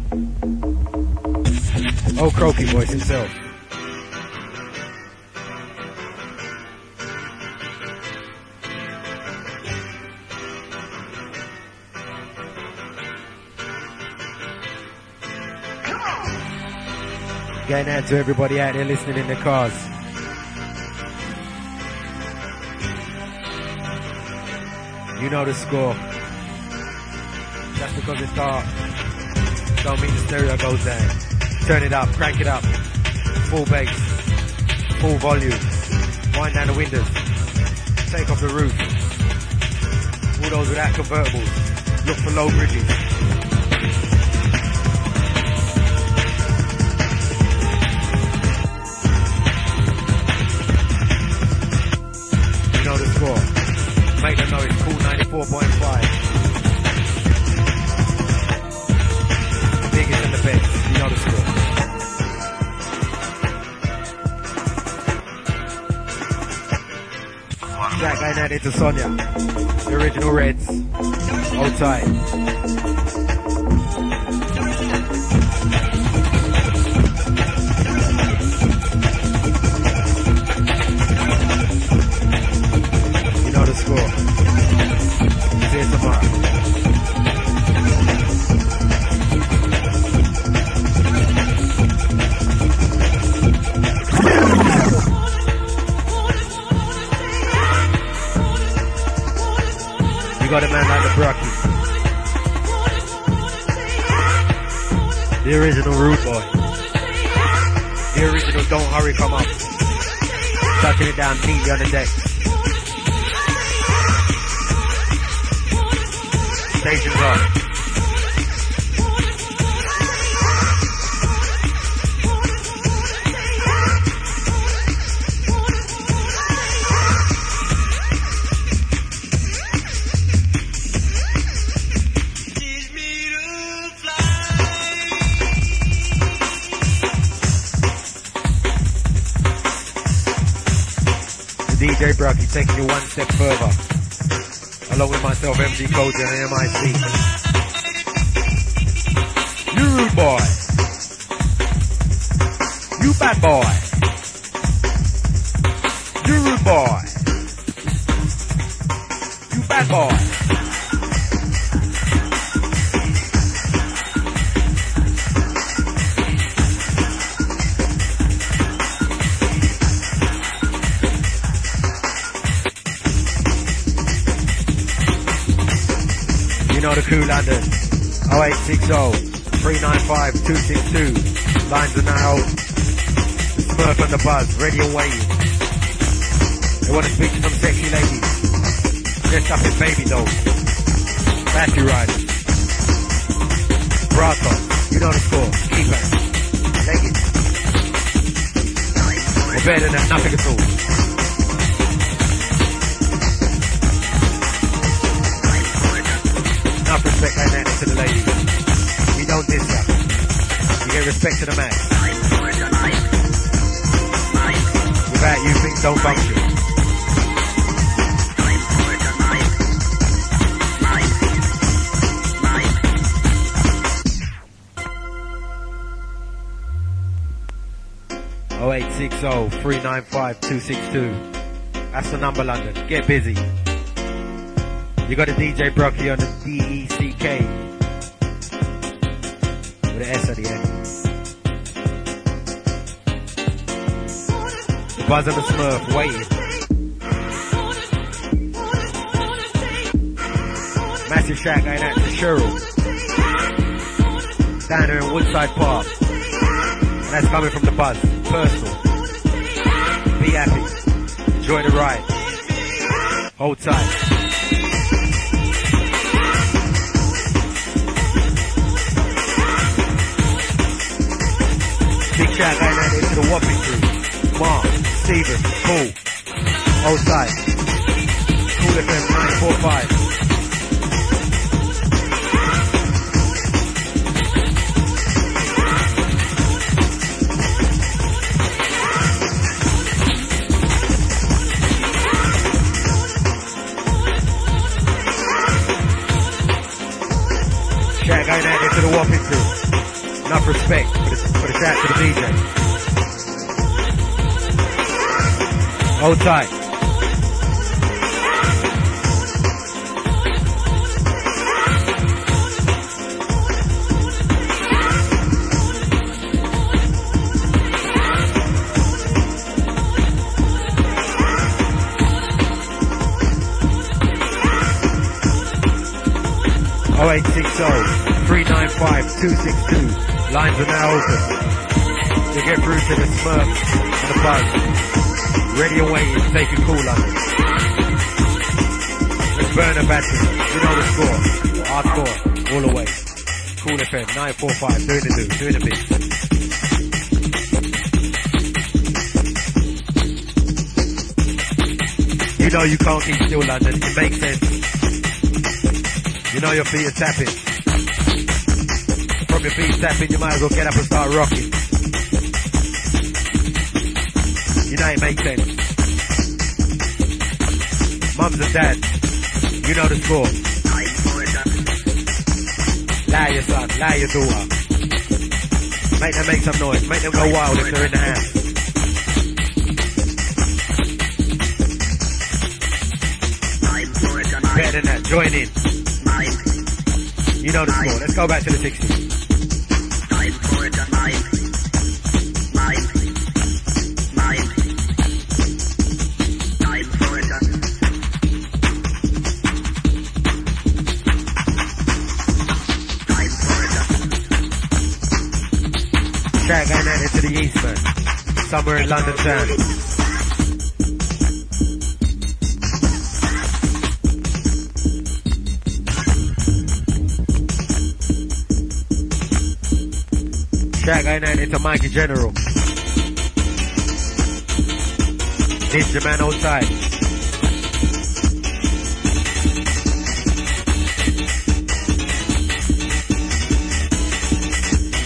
S4: Oh, Croaky voice himself. Going out to everybody out there listening in their cars. You know the score. Just because it's dark, don't mean the stereo goes down. Turn it up, crank it up. Full bass, full volume. Wind down the windows. Take off the roof. All those without convertibles, look for low bridges. You know the score. Make them know it's Cool 94.5. Biggest in the bed, you know the score. Track going out into Sonia, the original Reds, old time. You know the score. See you tomorrow. You got a man like the Brocky. The original Rude Boy. The original Don't Hurry Come Up. Touching it down neatly on the deck. Station's on. DJ Brucky taking you one step further. Along with myself, MG Cody and MIC. You rude boy. You bad boy. You rude boy. You bad boy. You know the crew, London. 0860-395-262. Lines are now. Smurf and the Buzz, ready and waiting. They want to speak to some sexy ladies. Dressed up in baby dolls. Battery riders. Bra top. You know the score. Keep it. Take it. Or better than that, nothing at all. Enough respect like that to the ladies. You don't diss her. You get respect to the man. Without you, things don't function. Oh 0860-395-262. That's the number, London. Get busy. You got a DJ Brocky on the DECK with an S at the end. The Buzz and the Smurf waiting. Massive shout going out to Cheryl down there in Woodside Park. And that's coming from the Buzz. Personal. Be happy. Enjoy the ride. Hold tight. Big shout going out there to the Whopping crew. Mark, Steven, Paul, hold tight. Cool FM 945. Shout going out there to the Whopping crew. Enough respect for the shout to the DJ. Hold tight. Oh 0860-395-262. Lines are now open. To get through to the Smurf and the Buzz. Ready and waiting to take a call, London. Let's burn a battery. You know the score. Hardcore. All the way. Cool FM 945. Doing the do. Doing the bit. You know you can't keep still, London. It makes sense. You know your feet are tapping. From your feet tapping, you might as well get up and start rocking. You know it makes sense. Mums and dads, you know the score. Lie your son, lie your daughter. Make them make some noise, make them go wild if they're in the house. Better than that, join in. You know the score, let's go back to the 60s. Shout going out into the east, man. Somewhere in London town. Shout going out into Mikey General. Ninja man outside.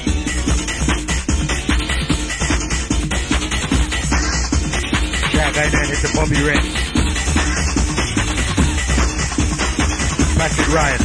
S4: Shout going going out to Bobby Red. Patrick Ryan.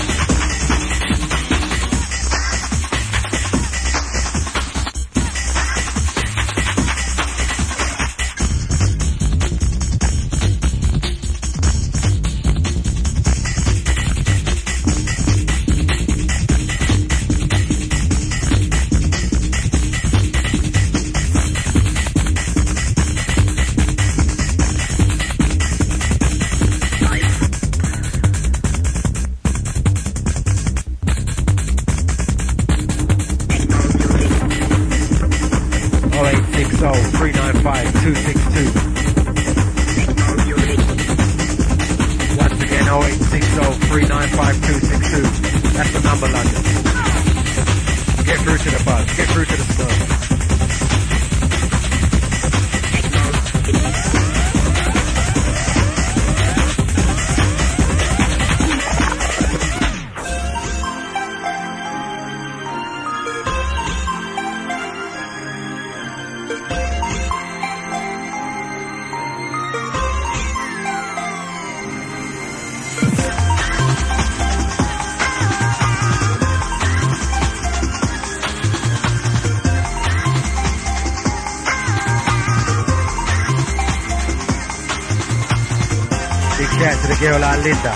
S4: Girl like Linda.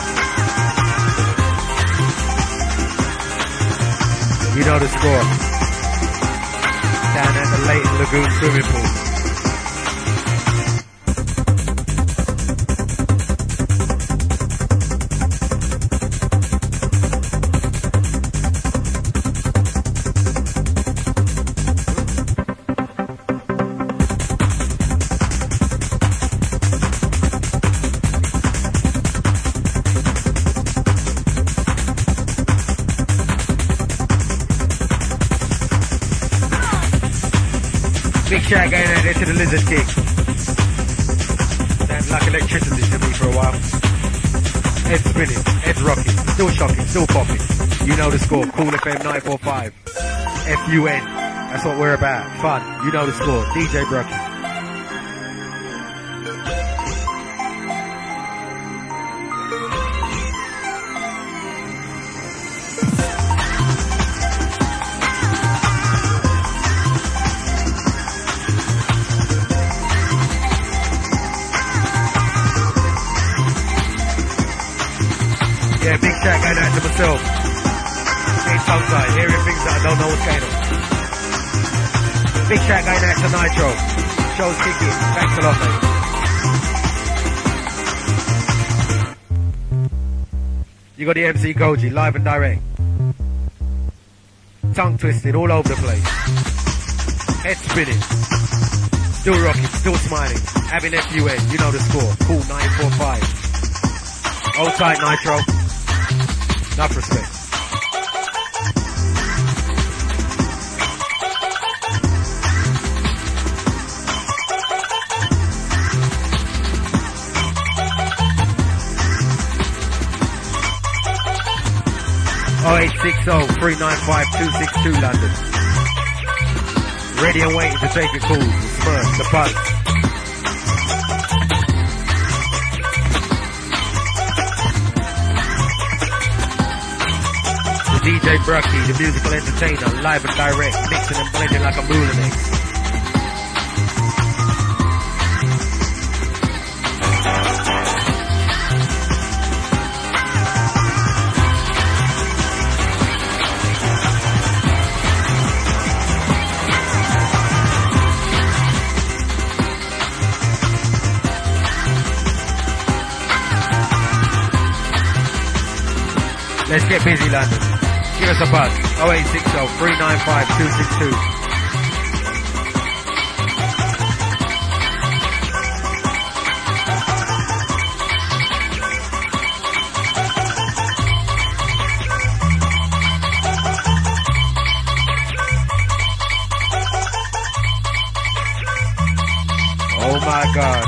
S4: You know the score. Down at the Leighton Lagoon swimming pool. Shout going out there to the Lizard King. Sounds like electricity to me for a while. Head spinning, head rocking, still shocking, still popping. You know the score. Cool FM 945. FUN. That's what we're about. Fun. You know the score. DJ Brocky. Shout going out to myself. Hey, tongue-tied, hearing things that I don't know what's going on. Big shout going out to Nitro. Show's kicking. Thanks a lot, mate. You got the MC Goji, live and direct. Tongue twisted all over the place. Head spinning. Still rocking, still smiling. Having FUN, you know the score. Cool 945. Hold tight, Nitro. Enough respect. Oh 0860-395-262 London. Ready and waiting to take your calls. The Smurf, the Buzz. DJ Brucky, the musical entertainer, live and direct, mixing and blending like a Moulinex. Let's get busy, London. Give us a buzz. 0860-395-262. Oh my God.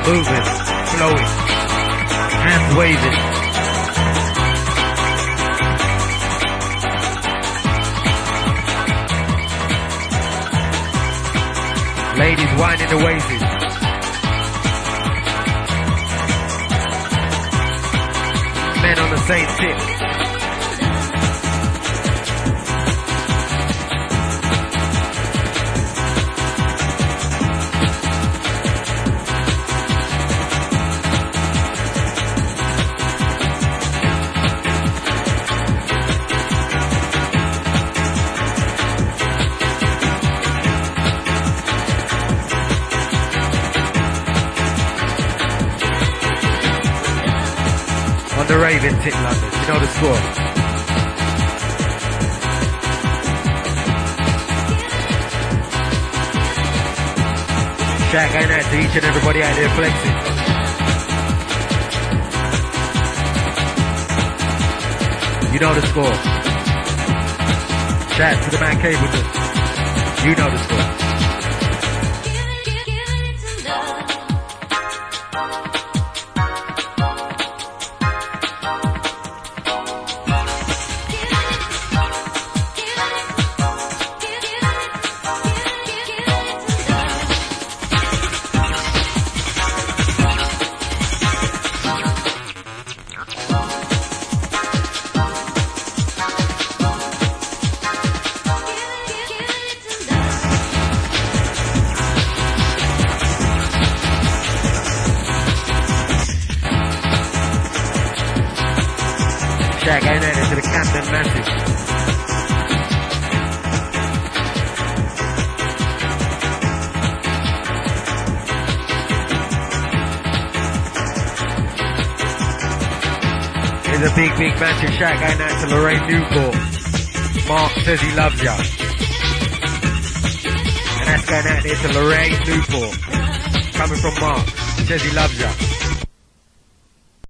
S4: moving, flowing, hands waving. Ladies winding the waists. Men on the same tip. The Raven tip London, you know the score. Shaq going out to each and everybody out there flexing. You know the score. Shout to the man Cableton. You know the score. Shaq going out into the Camden Massive. Here's a big massive Shaq going out to Lorraine Newport. Mark says he loves ya. And that's going out there to Lorraine Newport. Coming from Mark. Says he loves ya.